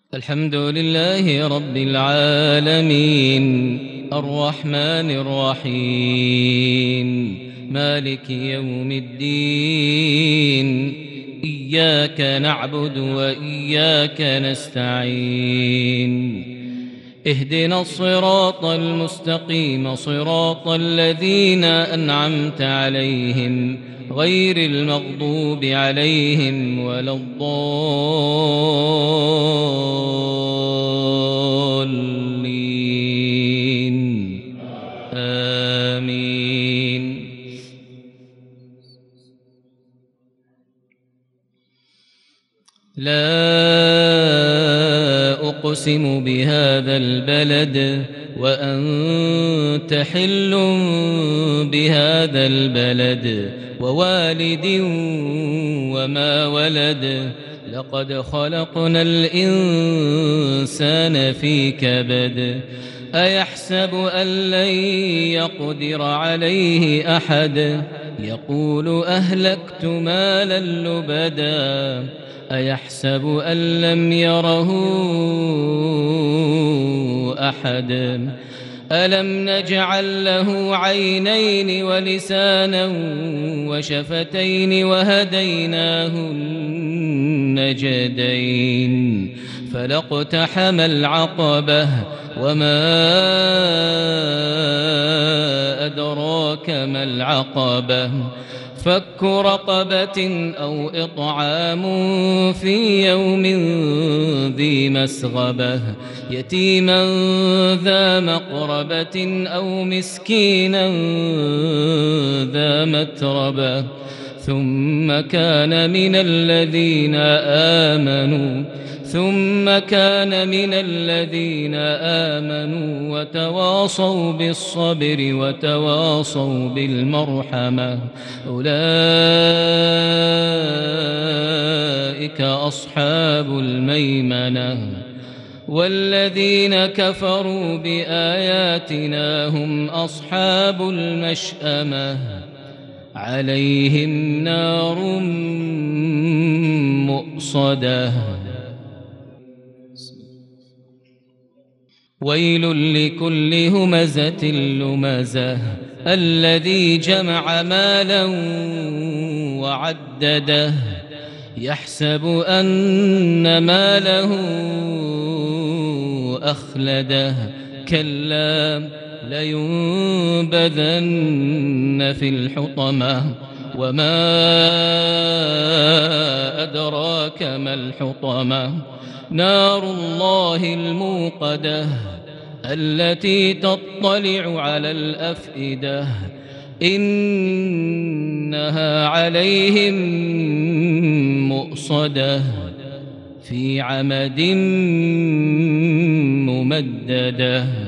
الحمد لله رب العالمين الرحمن الرحيم مالك يوم الدين إياك نعبد وإياك نستعين اهدنا الصراط المستقيم صراط الذين أنعمت عليهم غير المغضوب عليهم ولا الضالين آمين. لا أقسم بهذا البلد وأنت حل بهذا البلد ووالد وما ولد لقد خلقنا الإنسان في كبد أيحسب أن لن يقدر عليه أحد يقول أهلكت مالا لبدا أيحسب أن لم يره أحد ألم نجعل له عينين ولسانا وشفتين وهديناه النجدين فلاقتحم العقبة وما أدراك ما العقبة فك رقبة أو إطعام في يوم ذي مسغبة يتيما ذا مقربة أو مسكينا ذا متربة ثم كان من الذين آمنوا وتواصوا بالصبر وتواصوا بالمرحمة أولئك أصحاب الميمنة والذين كفروا بآياتنا هم أصحاب المشأمة عليهم نار مؤصدة ويل لكل همزة لمزة الذي جمع مالا وعدده يحسب أن ماله أخلده كلا لينبذن في الحطمة وما أدراك ما الحطمة نار الله الموقدة التي تطلع على الأفئدة إنها عليهم مؤصدة في عمد ممددة.